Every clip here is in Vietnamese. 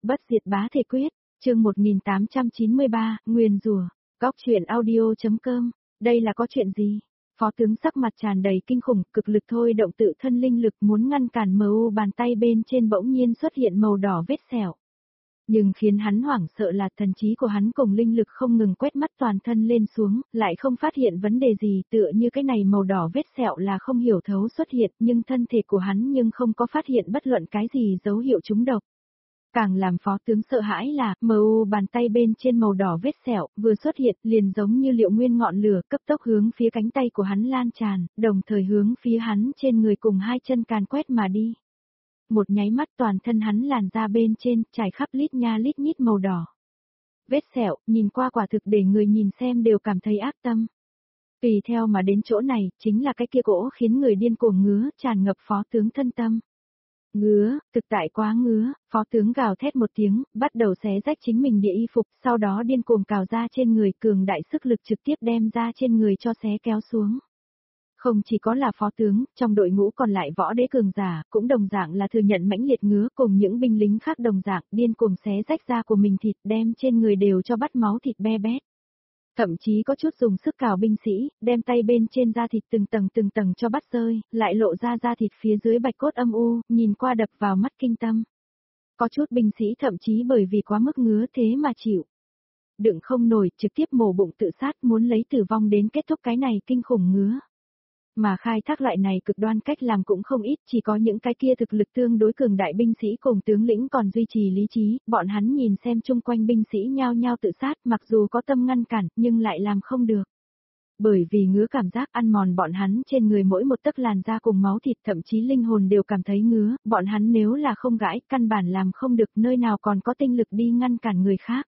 Bất diệt bá thể quyết, chương 1893, nguyền rủa. Góc truyện audio.com. Đây là có chuyện gì? Phó tướng sắc mặt tràn đầy kinh khủng, cực lực thôi động tự thân linh lực muốn ngăn cản MU bàn tay bên trên bỗng nhiên xuất hiện màu đỏ vết sẹo. Nhưng khiến hắn hoảng sợ là thần trí của hắn cùng linh lực không ngừng quét mắt toàn thân lên xuống, lại không phát hiện vấn đề gì, tựa như cái này màu đỏ vết sẹo là không hiểu thấu xuất hiện, nhưng thân thể của hắn nhưng không có phát hiện bất luận cái gì dấu hiệu trúng độc. Càng làm phó tướng sợ hãi là, MU bàn tay bên trên màu đỏ vết sẹo, vừa xuất hiện, liền giống như liệu nguyên ngọn lửa, cấp tốc hướng phía cánh tay của hắn lan tràn, đồng thời hướng phía hắn trên người cùng hai chân càn quét mà đi. Một nháy mắt toàn thân hắn làn da bên trên, trải khắp lít nha lít nhít màu đỏ. Vết sẹo, nhìn qua quả thực để người nhìn xem đều cảm thấy ác tâm. Tùy theo mà đến chỗ này, chính là cái kia gỗ khiến người điên cuồng ngứa, tràn ngập phó tướng thân tâm. Ngứa, thực tại quá ngứa, phó tướng gào thét một tiếng, bắt đầu xé rách chính mình địa y phục, sau đó điên cuồng cào ra trên người, cường đại sức lực trực tiếp đem ra trên người cho xé kéo xuống. Không chỉ có là phó tướng, trong đội ngũ còn lại võ đế cường giả, cũng đồng dạng là thừa nhận mãnh liệt ngứa cùng những binh lính khác đồng dạng, điên cuồng xé rách da của mình thịt đem trên người đều cho bắt máu thịt be bét. Thậm chí có chút dùng sức cào binh sĩ, đem tay bên trên da thịt từng tầng cho bắt rơi, lại lộ ra da thịt phía dưới bạch cốt âm u, nhìn qua đập vào mắt kinh tâm. Có chút binh sĩ thậm chí bởi vì quá mức ngứa thế mà chịu đựng không nổi, trực tiếp mổ bụng tự sát muốn lấy tử vong đến kết thúc cái này kinh khủng ngứa. Mà khai thác loại này cực đoan cách làm cũng không ít, chỉ có những cái kia thực lực tương đối cường đại binh sĩ cùng tướng lĩnh còn duy trì lý trí, bọn hắn nhìn xem chung quanh binh sĩ nhao nhao tự sát, mặc dù có tâm ngăn cản, nhưng lại làm không được. Bởi vì ngứa cảm giác ăn mòn bọn hắn trên người mỗi một tấc làn da cùng máu thịt, thậm chí linh hồn đều cảm thấy ngứa, bọn hắn nếu là không gãi, căn bản làm không được, nơi nào còn có tinh lực đi ngăn cản người khác.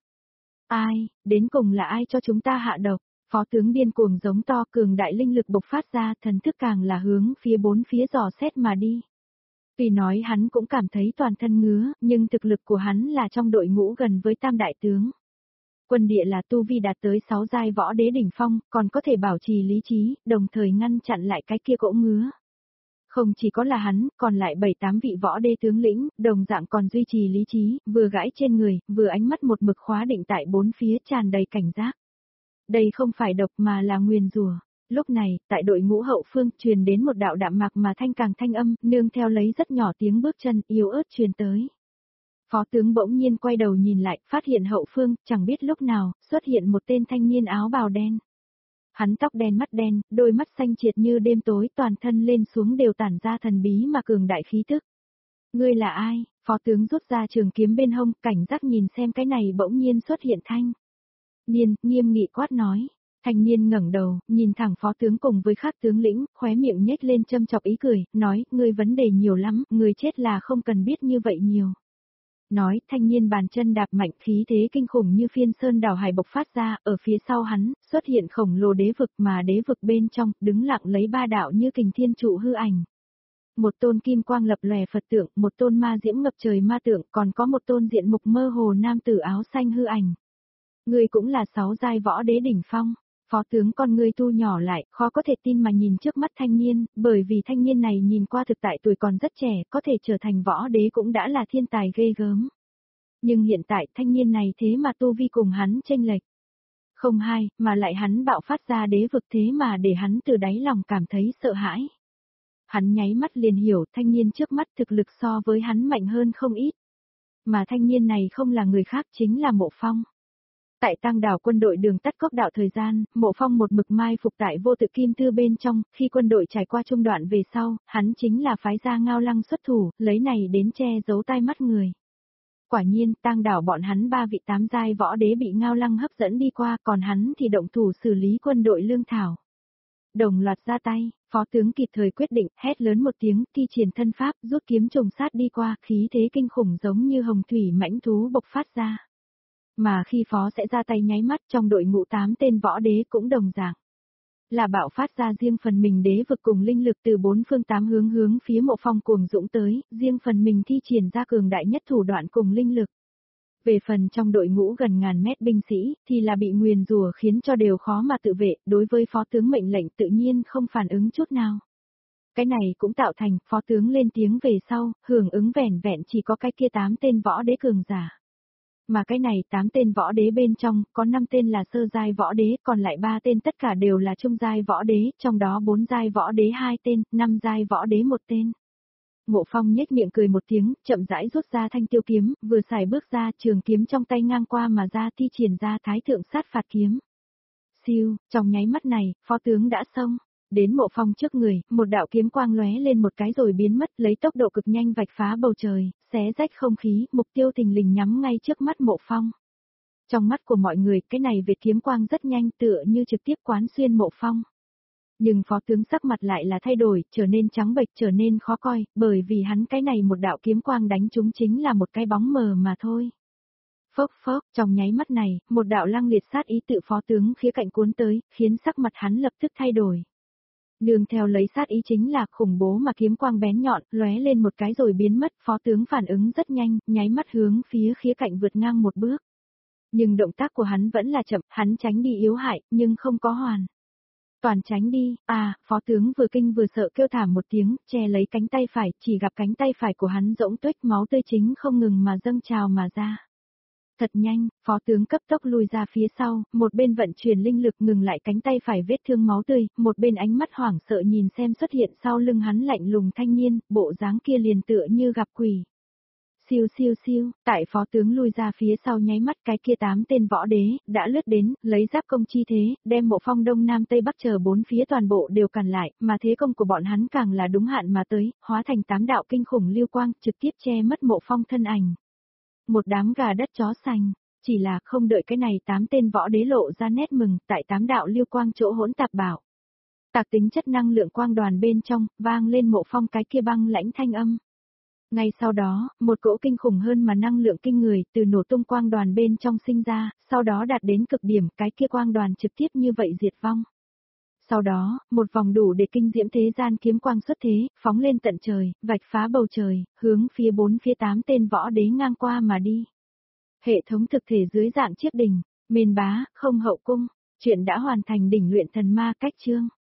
Ai, đến cùng là ai cho chúng ta hạ độc? Phó tướng điên cuồng giống to, cường đại linh lực bộc phát ra, thần thức càng là hướng phía bốn phía dò xét mà đi. Tuy nói hắn cũng cảm thấy toàn thân ngứa, nhưng thực lực của hắn là trong đội ngũ gần với tam đại tướng. Quân địa là tu vi đạt tới 6 giai võ đế đỉnh phong, còn có thể bảo trì lý trí, đồng thời ngăn chặn lại cái kia cỗ ngứa. Không chỉ có là hắn, còn lại 7-8 vị võ đế tướng lĩnh, đồng dạng còn duy trì lý trí, vừa gãi trên người, vừa ánh mắt một mực khóa định tại bốn phía tràn đầy cảnh giác. Đây không phải độc mà là nguyền rủa. Lúc này, tại đội ngũ hậu phương truyền đến một đạo đạm mạc mà thanh càng thanh âm, nương theo lấy rất nhỏ tiếng bước chân yếu ớt truyền tới. Phó tướng bỗng nhiên quay đầu nhìn lại, phát hiện hậu phương, chẳng biết lúc nào, xuất hiện một tên thanh niên áo bào đen. Hắn tóc đen mắt đen, đôi mắt xanh triệt như đêm tối, toàn thân lên xuống đều tản ra thần bí mà cường đại khí tức. Ngươi là ai? Phó tướng rút ra trường kiếm bên hông, cảnh giác nhìn xem cái này bỗng nhiên xuất hiện thanh niên, nghiêm nghị quát nói. Thanh niên ngẩng đầu, nhìn thẳng phó tướng cùng với khác tướng lĩnh, khóe miệng nhếch lên châm chọc ý cười, nói, ngươi vấn đề nhiều lắm, người chết là không cần biết như vậy nhiều. Nói, thanh niên bàn chân đạp mạnh, khí thế kinh khủng như phiên sơn đảo hải bộc phát ra, ở phía sau hắn, xuất hiện khổng lồ đế vực mà đế vực bên trong, đứng lặng lấy ba đạo như kình thiên trụ hư ảnh. Một tôn kim quang lập lòe Phật tượng, một tôn ma diễm ngập trời ma tượng, còn có một tôn diện mục mơ hồ nam tử áo xanh hư ảnh. Ngươi cũng là 6 giai võ đế đỉnh phong. Phó tướng con ngươi thu nhỏ lại, khó có thể tin mà nhìn trước mắt thanh niên, bởi vì thanh niên này nhìn qua thực tại tuổi còn rất trẻ, có thể trở thành võ đế cũng đã là thiên tài ghê gớm. Nhưng hiện tại thanh niên này thế mà tu vi cùng hắn chênh lệch. Không hay, mà lại hắn bạo phát ra đế vực thế mà để hắn từ đáy lòng cảm thấy sợ hãi. Hắn nháy mắt liền hiểu thanh niên trước mắt thực lực so với hắn mạnh hơn không ít. Mà thanh niên này không là người khác chính là Mộ Phong. Tại Tang Đảo quân đội đường tắt cốc đạo thời gian, Mộ Phong một mực mai phục tại vô tự kim thư bên trong, khi quân đội trải qua trung đoạn về sau, hắn chính là phái ra Ngao Lăng xuất thủ, lấy này đến che giấu tai mắt người. Quả nhiên, Tang Đảo bọn hắn 3 vị 8 giai võ đế bị Ngao Lăng hấp dẫn đi qua, còn hắn thì động thủ xử lý quân đội lương thảo. Đồng loạt ra tay, phó tướng kịp thời quyết định, hét lớn một tiếng, thi triển thân pháp, rút kiếm trùng sát đi qua, khí thế kinh khủng giống như hồng thủy mãnh thú bộc phát ra. Mà khi phó sẽ ra tay nháy mắt trong đội ngũ 8 tên võ đế cũng đồng dạng. Là bạo phát ra riêng phần mình đế vực cùng linh lực từ 4 phương 8 hướng phía Mộ Phong cuồng dũng tới, riêng phần mình thi triển ra cường đại nhất thủ đoạn cùng linh lực. Về phần trong đội ngũ gần ngàn mét binh sĩ, thì là bị nguyền rủa khiến cho đều khó mà tự vệ, đối với phó tướng mệnh lệnh tự nhiên không phản ứng chút nào. Cái này cũng tạo thành, phó tướng lên tiếng về sau, hưởng ứng vẻn vẹn chỉ có cái kia 8 tên võ đế cường giả. mà cái này 8 tên võ đế bên trong, có 5 tên là sơ giai võ đế, còn lại 3 tên tất cả đều là trung giai võ đế, trong đó 4 giai võ đế 2 tên, 5 giai võ đế 1 tên. Mộ Phong nhếch miệng cười một tiếng, chậm rãi rút ra thanh tiêu kiếm, vừa xài bước ra, trường kiếm trong tay ngang qua mà ra thi triển ra thái thượng sát phạt kiếm. Siêu, trong nháy mắt này, phó tướng đã xông đến Mộ Phong trước người, một đạo kiếm quang lóe lên một cái rồi biến mất, lấy tốc độ cực nhanh vạch phá bầu trời, xé rách không khí, mục tiêu thình lình nhắm ngay trước mắt Mộ Phong. Trong mắt của mọi người, cái này Việt kiếm quang rất nhanh, tựa như trực tiếp quán xuyên Mộ Phong. Nhưng phó tướng sắc mặt lại là thay đổi, trở nên trắng bệch, trở nên khó coi, bởi vì hắn cái này một đạo kiếm quang đánh trúng chính là một cái bóng mờ mà thôi. Phốc phốc, trong nháy mắt này, một đạo lăng liệt sát ý tự phó tướng khía cạnh cuốn tới, khiến sắc mặt hắn lập tức thay đổi. Nương theo lấy sát ý chính là khủng bố mà kiếm quang bén nhọn, lóe lên một cái rồi biến mất, phó tướng phản ứng rất nhanh, nháy mắt hướng phía khía cạnh vượt ngang một bước. Nhưng động tác của hắn vẫn là chậm, hắn tránh đi yếu hại, nhưng không có hoàn. Toàn tránh đi, phó tướng vừa kinh vừa sợ kêu thảm một tiếng, che lấy cánh tay phải, chỉ gặp cánh tay phải của hắn rỗng tuếch máu tươi chính không ngừng mà dâng trào mà ra. Thật nhanh, phó tướng cấp tốc lùi ra phía sau, một bên vận chuyển linh lực ngừng lại cánh tay phải vết thương máu tươi, một bên ánh mắt hoảng sợ nhìn xem xuất hiện sau lưng hắn lạnh lùng thanh niên, bộ dáng kia liền tựa như gặp quỷ. Siêu siêu siêu, tại phó tướng lui ra phía sau nháy mắt cái kia 8 tên võ đế, đã lướt đến, lấy giáp công chi thế, đem Mộ Phong đông nam tây bắc chờ 4 phía toàn bộ đều cản lại, mà thế công của bọn hắn càng là đúng hạn mà tới, hóa thành 8 đạo kinh khủng lưu quang, trực tiếp che mất Mộ Phong thân ảnh. Một đám gà đất chó sành, chỉ là không đợi cái này 8 tên võ đế lộ ra nét mừng, tại 8 đạo lưu quang chỗ hỗn tạp bảo. Tạc tính chất năng lượng quang đoàn bên trong, vang lên Mộ Phong cái kia băng lãnh thanh âm. Ngay sau đó, một cỗ kinh khủng hơn mà năng lượng kinh người từ nổ tung quang đoàn bên trong sinh ra, sau đó đạt đến cực điểm, cái kia quang đoàn trực tiếp như vậy diệt vong. Sau đó, một vòng đủ để kinh diễm thế gian kiếm quang xuất thế, phóng lên tận trời, vạch phá bầu trời, hướng phía 4 phía 8 tên võ đế ngang qua mà đi. Hệ thống thực thể dưới dạng chiếc đỉnh, mền bá, không hậu cung, chuyện đã hoàn thành đỉnh luyện thần ma cách chương.